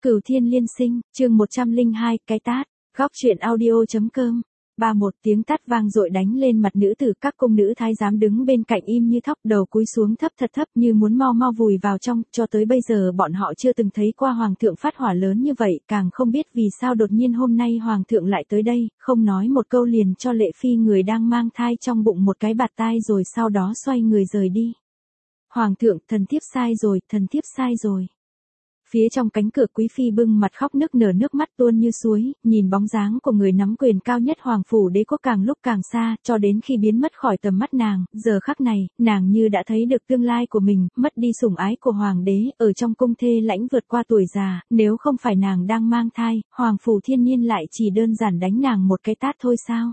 Cửu Thiên Liên Sinh, chương 102, cái tát. Góc truyện audio.com. 31 tiếng tát vang dội đánh lên mặt nữ tử, các cung nữ thái giám đứng bên cạnh im như thóc, đầu cúi xuống thấp thật thấp như muốn mau mau vùi vào trong, cho tới bây giờ bọn họ chưa từng thấy qua hoàng thượng phát hỏa lớn như vậy, càng không biết vì sao đột nhiên hôm nay hoàng thượng lại tới đây, không nói một câu liền cho Lệ Phi người đang mang thai trong bụng một cái bạt tai rồi sau đó xoay người rời đi. Hoàng thượng, thần thiếp sai rồi, thần thiếp sai rồi. Phía trong cánh cửa quý phi bưng mặt khóc nức nở, nước mắt tuôn như suối, nhìn bóng dáng của người nắm quyền cao nhất hoàng phủ đế quốc càng lúc càng xa, cho đến khi biến mất khỏi tầm mắt nàng, giờ khắc này, nàng như đã thấy được tương lai của mình, mất đi sủng ái của hoàng đế, ở trong cung thê lãnh vượt qua tuổi già, nếu không phải nàng đang mang thai, hoàng phủ thiên nhiên lại chỉ đơn giản đánh nàng một cái tát thôi sao?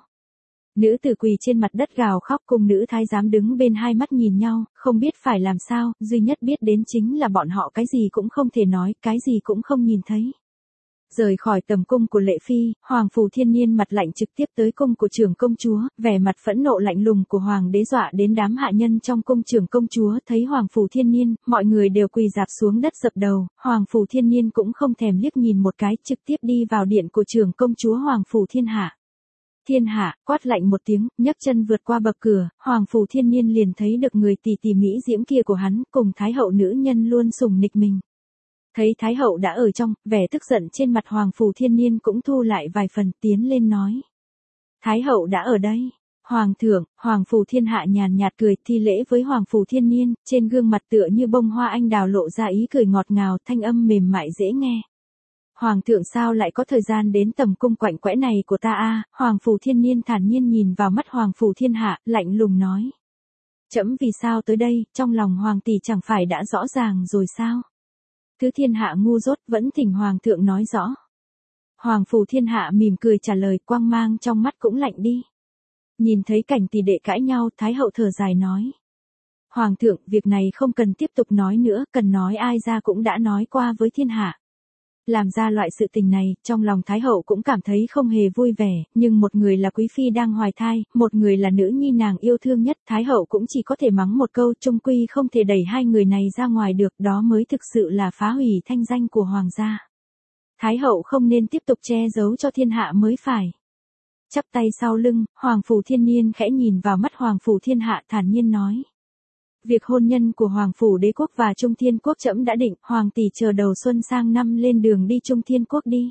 Nữ tử quỳ trên mặt đất gào khóc, cùng nữ thái giám đứng bên hai mắt nhìn nhau, không biết phải làm sao, duy nhất biết đến chính là bọn họ cái gì cũng không thể nói, cái gì cũng không nhìn thấy. Rời khỏi tầm cung của Lệ Phi, hoàng phủ thiên nhiên mặt lạnh trực tiếp tới cung của trưởng công chúa, vẻ mặt phẫn nộ lạnh lùng của hoàng đế dọa đến đám hạ nhân trong cung trưởng công chúa, thấy hoàng phủ thiên nhiên, mọi người đều quỳ rạp xuống đất dập đầu, hoàng phủ thiên nhiên cũng không thèm liếc nhìn một cái, trực tiếp đi vào điện của trưởng công chúa hoàng phủ thiên hạ. Thiên hạ, quát lạnh một tiếng, nhấc chân vượt qua bậc cửa, hoàng phủ thiên nhiên liền thấy được người tỷ tỷ mỹ diễm kia của hắn, cùng thái hậu nữ nhân luôn sủng nịch mình. Thấy thái hậu đã ở trong, vẻ tức giận trên mặt hoàng phủ thiên nhiên cũng thu lại vài phần, tiến lên nói. Thái hậu đã ở đây. Hoàng thượng, hoàng phủ thiên hạ nhàn nhạt cười, thi lễ với hoàng phủ thiên nhiên, trên gương mặt tựa như bông hoa anh đào lộ ra ý cười ngọt ngào, thanh âm mềm mại dễ nghe. Hoàng thượng sao lại có thời gian đến tầm cung quạnh quẽ này của ta a? Hoàng phủ thiên nhiên thản nhiên nhìn vào mắt hoàng phủ thiên hạ, lạnh lùng nói. Trẫm vì sao tới đây, trong lòng hoàng tỷ chẳng phải đã rõ ràng rồi sao? Thứ thiên hạ ngu dốt, vẫn thỉnh hoàng thượng nói rõ. Hoàng phủ thiên hạ mỉm cười trả lời, quang mang trong mắt cũng lạnh đi. Nhìn thấy cảnh tỷ đệ cãi nhau, thái hậu thở dài nói. Hoàng thượng, việc này không cần tiếp tục nói nữa, cần nói ai ra cũng đã nói qua với thiên hạ. Làm ra loại sự tình này, trong lòng Thái hậu cũng cảm thấy không hề vui vẻ, nhưng một người là quý phi đang hoài thai, một người là nữ nhi nàng yêu thương nhất, Thái hậu cũng chỉ có thể mắng một câu, chung quy không thể đẩy hai người này ra ngoài được, đó mới thực sự là phá hủy thanh danh của hoàng gia. Thái hậu không nên tiếp tục che giấu cho thiên hạ mới phải. Chắp tay sau lưng, hoàng phủ thiên nhiên khẽ nhìn vào mắt hoàng phủ thiên hạ thản nhiên nói. Việc hôn nhân của Hoàng phủ đế quốc và Trung Thiên quốc trẫm đã định, hoàng tỷ chờ đầu xuân sang năm lên đường đi Trung Thiên quốc đi.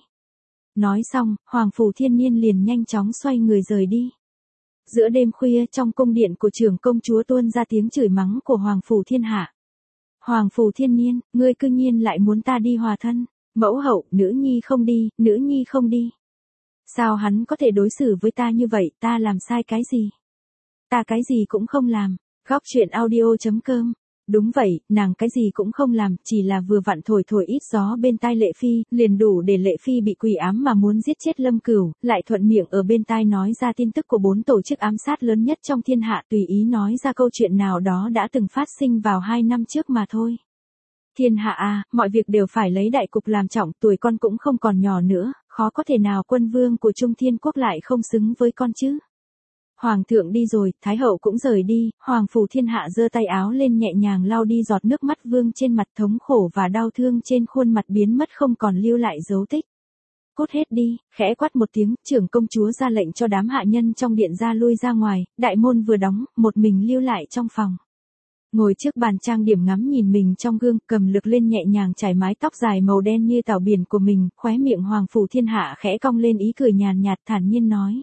Nói xong, Hoàng phủ thiên nhiên liền nhanh chóng xoay người rời đi. Giữa đêm khuya trong cung điện của trưởng công chúa tuôn ra tiếng chửi mắng của Hoàng phủ thiên hạ. Hoàng phủ thiên nhiên, ngươi cư nhiên lại muốn ta đi hòa thân, mẫu hậu, nữ nhi không đi, nữ nhi không đi. Sao hắn có thể đối xử với ta như vậy, ta làm sai cái gì? Ta cái gì cũng không làm. Góc truyện audio.com. Đúng vậy, nàng cái gì cũng không làm, chỉ là vừa vặn thổi ít gió bên tai Lệ Phi, liền đủ để Lệ Phi bị quỷ ám mà muốn giết chết Lâm Cửu, lại thuận miệng ở bên tai nói ra tin tức của 4 tổ chức ám sát lớn nhất trong thiên hạ, tùy ý nói ra câu chuyện nào đó đã từng phát sinh vào 2 năm trước mà thôi. Thiên hạ à, mọi việc đều phải lấy đại cục làm trọng, tuổi con cũng không còn nhỏ nữa, khó có thể nào quân vương của Trung Thiên quốc lại không xứng với con chứ. Hoàng thượng đi rồi, thái hậu cũng rời đi, hoàng phủ thiên hạ giơ tay áo lên nhẹ nhàng lau đi giọt nước mắt vương trên mặt, thống khổ và đau thương trên khuôn mặt biến mất không còn lưu lại dấu tích. Cút hết đi, khẽ quát một tiếng, trưởng công chúa ra lệnh cho đám hạ nhân trong điện ra lui ra ngoài, đại môn vừa đóng, một mình lưu lại trong phòng. Ngồi trước bàn trang điểm ngắm nhìn mình trong gương, cầm lược lên nhẹ nhàng chải mái tóc dài màu đen như tảo biển của mình, khóe miệng hoàng phủ thiên hạ khẽ cong lên ý cười nhàn nhạt thản nhiên nói.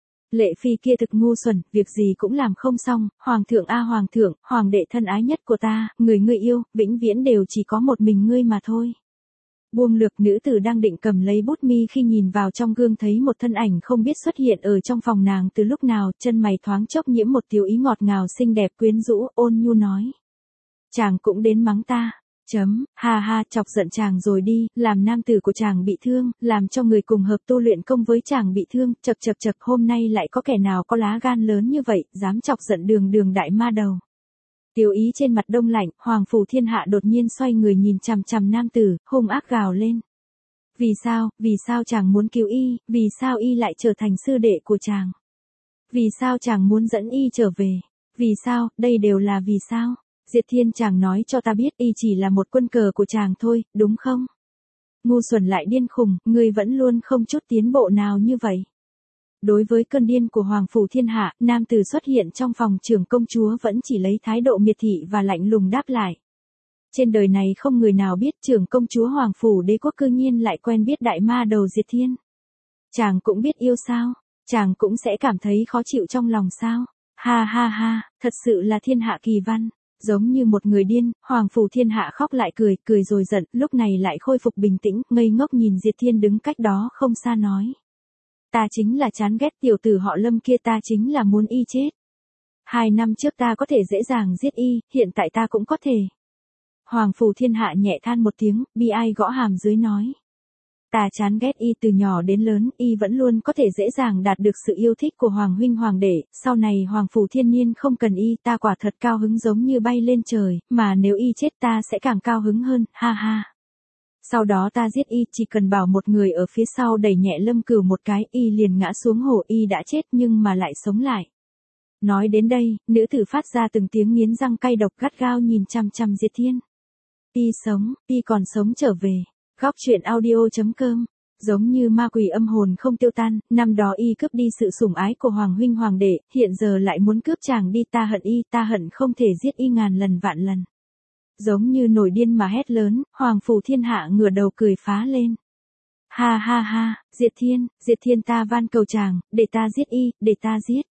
Lệ Phi kia thực ngu xuẩn, việc gì cũng làm không xong, hoàng thượng a hoàng thượng, hoàng đệ thân ái nhất của ta, người ngươi yêu, vĩnh viễn đều chỉ có một mình ngươi mà thôi. Buông lược, nữ tử đang định cầm lấy bút mi khi nhìn vào trong gương thấy một thân ảnh không biết xuất hiện ở trong phòng nàng từ lúc nào, chân mày thoáng chốc nhiễm một tiểu ý ngọt ngào xinh đẹp quyến rũ, ôn nhu nói. Chàng cũng đến mắng ta. Ha ha, chọc giận chàng rồi đi, làm nam tử của chàng bị thương, làm cho người cùng hợp tu luyện công với chàng bị thương, chật hôm nay lại có kẻ nào có lá gan lớn như vậy, dám chọc giận đường đại ma đầu. Tiểu ý trên mặt đông lạnh, hoàng phủ thiên hạ đột nhiên xoay người nhìn chằm chằm nam tử, hung ác gào lên. Vì sao chàng muốn cứu y, vì sao y lại trở thành sư đệ của chàng? Vì sao chàng muốn dẫn y trở về? Vì sao, đây đều là vì sao? Diệt Thiên chàng nói cho ta biết y chỉ là một quân cờ của chàng thôi, đúng không? Ngu xuẩn lại điên khùng, ngươi vẫn luôn không chút tiến bộ nào như vậy. Đối với cơn điên của Hoàng Phủ Thiên Hạ, nam tử xuất hiện trong phòng trưởng công chúa vẫn chỉ lấy thái độ miệt thị và lạnh lùng đáp lại. Trên đời này không người nào biết trưởng công chúa Hoàng Phủ Đế Quốc cư nhiên lại quen biết đại ma đầu Diệt Thiên. Chàng cũng biết yêu sao? Chàng cũng sẽ cảm thấy khó chịu trong lòng sao? Ha ha ha, thật sự là thiên hạ kỳ văn. Giống như một người điên, Hoàng Phủ Thiên Hạ khóc lại cười, cười rồi giận, lúc này lại khôi phục bình tĩnh, ngây ngốc nhìn Diệt Thiên đứng cách đó không xa nói. Ta chính là chán ghét tiểu tử họ Lâm kia, ta chính là muốn y chết. 2 năm trước ta có thể dễ dàng giết y, hiện tại ta cũng có thể. Hoàng Phủ Thiên Hạ nhẹ than một tiếng, bi ai gõ hàm dưới nói. Ta chán ghét y từ nhỏ đến lớn, y vẫn luôn có thể dễ dàng đạt được sự yêu thích của Hoàng huynh Hoàng đệ, sau này Hoàng Phủ Thiên Niên không cần y, ta quả thật cao hứng giống như bay lên trời, mà nếu y chết ta sẽ càng cao hứng hơn, ha ha. Sau đó ta giết y, chỉ cần bảo một người ở phía sau đẩy nhẹ Lâm Cửu một cái, y liền ngã xuống hồ, y đã chết nhưng mà lại sống lại. Nói đến đây, nữ tử phát ra từng tiếng nghiến răng cay độc gắt gao nhìn chằm chằm Diệt Thiên. Y sống, y còn sống trở về. Góc truyện audio.com. Giống như ma quỷ âm hồn không tiêu tan, năm đó y cướp đi sự sủng ái của Hoàng huynh Hoàng đệ, hiện giờ lại muốn cướp chàng đi, ta hận y, ta hận không thể giết y ngàn lần vạn lần. Giống như nổi điên mà hét lớn, Hoàng Phủ Thiên Hạ ngửa đầu cười phá lên. Ha ha ha, Diệt Thiên ta van cầu chàng, để ta giết y, để ta giết.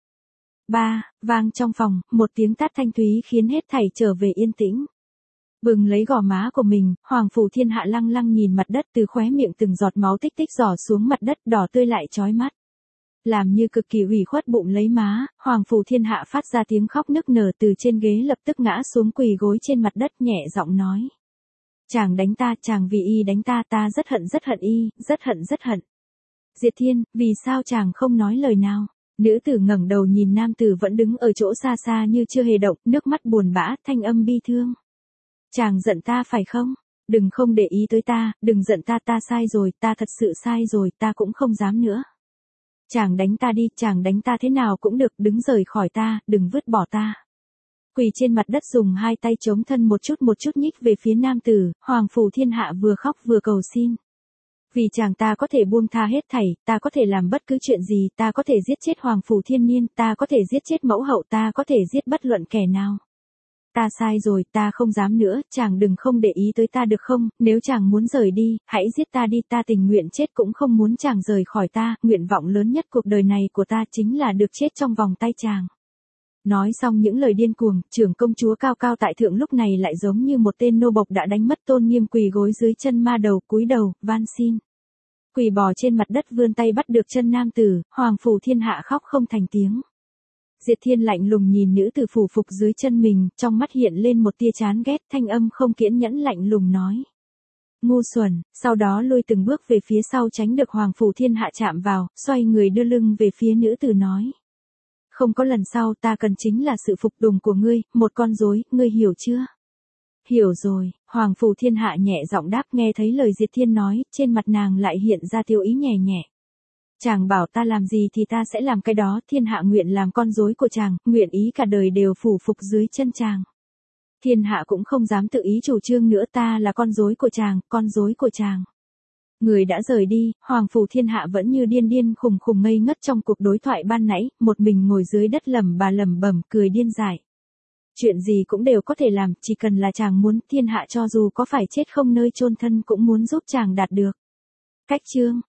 Vang trong phòng, một tiếng tát thanh thúy khiến hết thảy trở về yên tĩnh. Bừng lấy gò má của mình, Hoàng Phủ Thiên Hạ lăng lăng nhìn mặt đất, từ khóe miệng từng giọt máu tích tích rỏ xuống mặt đất, đỏ tươi lại chói mắt. Làm như cực kỳ ủy khuất bụng lấy má, Hoàng Phủ Thiên Hạ phát ra tiếng khóc nức nở, từ trên ghế lập tức ngã xuống quỳ gối trên mặt đất, nhẹ giọng nói. Chàng đánh ta, chàng vì y đánh ta, ta rất hận y, rất hận. Diệt Thiên, vì sao chàng không nói lời nào? Nữ tử ngẩng đầu nhìn nam tử vẫn đứng ở chỗ xa xa như chưa hề động, nước mắt buồn bã, thanh âm bi thương. Chàng giận ta phải không? Đừng không để ý tới ta, đừng giận ta, ta sai rồi, ta thật sự sai rồi, ta cũng không dám nữa. Chàng đánh ta đi, chàng đánh ta thế nào cũng được, đứng rời khỏi ta, đừng vứt bỏ ta. Quỳ trên mặt đất dùng 2 tay chống thân một chút nhích về phía nam tử, Hoàng Phủ Thiên Hạ vừa khóc vừa cầu xin. Vì chàng ta có thể buông tha hết thảy, ta có thể làm bất cứ chuyện gì, ta có thể giết chết Hoàng Phủ Thiên Niên, ta có thể giết chết mẫu hậu, ta có thể giết bất luận kẻ nào. Ta sai rồi, ta không dám nữa, chàng đừng không để ý tới ta được không, nếu chàng muốn rời đi, hãy giết ta đi, ta tình nguyện chết cũng không muốn chàng rời khỏi ta, nguyện vọng lớn nhất cuộc đời này của ta chính là được chết trong vòng tay chàng. Nói xong những lời điên cuồng, trưởng công chúa cao cao tại thượng lúc này lại giống như một tên nô bộc đã đánh mất tôn nghiêm, quỳ gối dưới chân ma đầu, cúi đầu, van xin. Quỳ bò trên mặt đất vươn tay bắt được chân nam tử, Hoàng Phủ Thiên Hạ khóc không thành tiếng. Diệt Thiên lạnh lùng nhìn nữ tử phủ phục dưới chân mình, trong mắt hiện lên một tia chán ghét, thanh âm không kiên nhẫn lạnh lùng nói. Ngu xuẩn, sau đó lui từng bước về phía sau tránh được Hoàng Phủ Thiên Hạ chạm vào, xoay người đưa lưng về phía nữ tử nói. Không có lần sau, ta cần chính là sự phục tùng của ngươi, một con rối, ngươi hiểu chưa? Hiểu rồi, Hoàng Phủ Thiên Hạ nhẹ giọng đáp, nghe thấy lời Diệt Thiên nói, trên mặt nàng lại hiện ra tiêu ý nhẹ nhẹ. Chàng bảo ta làm gì thì ta sẽ làm cái đó, Thiên Hạ nguyện làm con rối của chàng, nguyện ý cả đời đều phủ phục dưới chân chàng. Thiên Hạ cũng không dám tự ý chủ trương nữa, ta là con rối của chàng, con rối của chàng. Người đã rời đi, Hoàng Phủ Thiên Hạ vẫn như điên khùng ngây ngất trong cuộc đối thoại ban nãy, một mình ngồi dưới đất lẩm bẩm cười điên dại. Chuyện gì cũng đều có thể làm, chỉ cần là chàng muốn, Thiên Hạ cho dù có phải chết không nơi chôn thân cũng muốn giúp chàng đạt được. Cách chương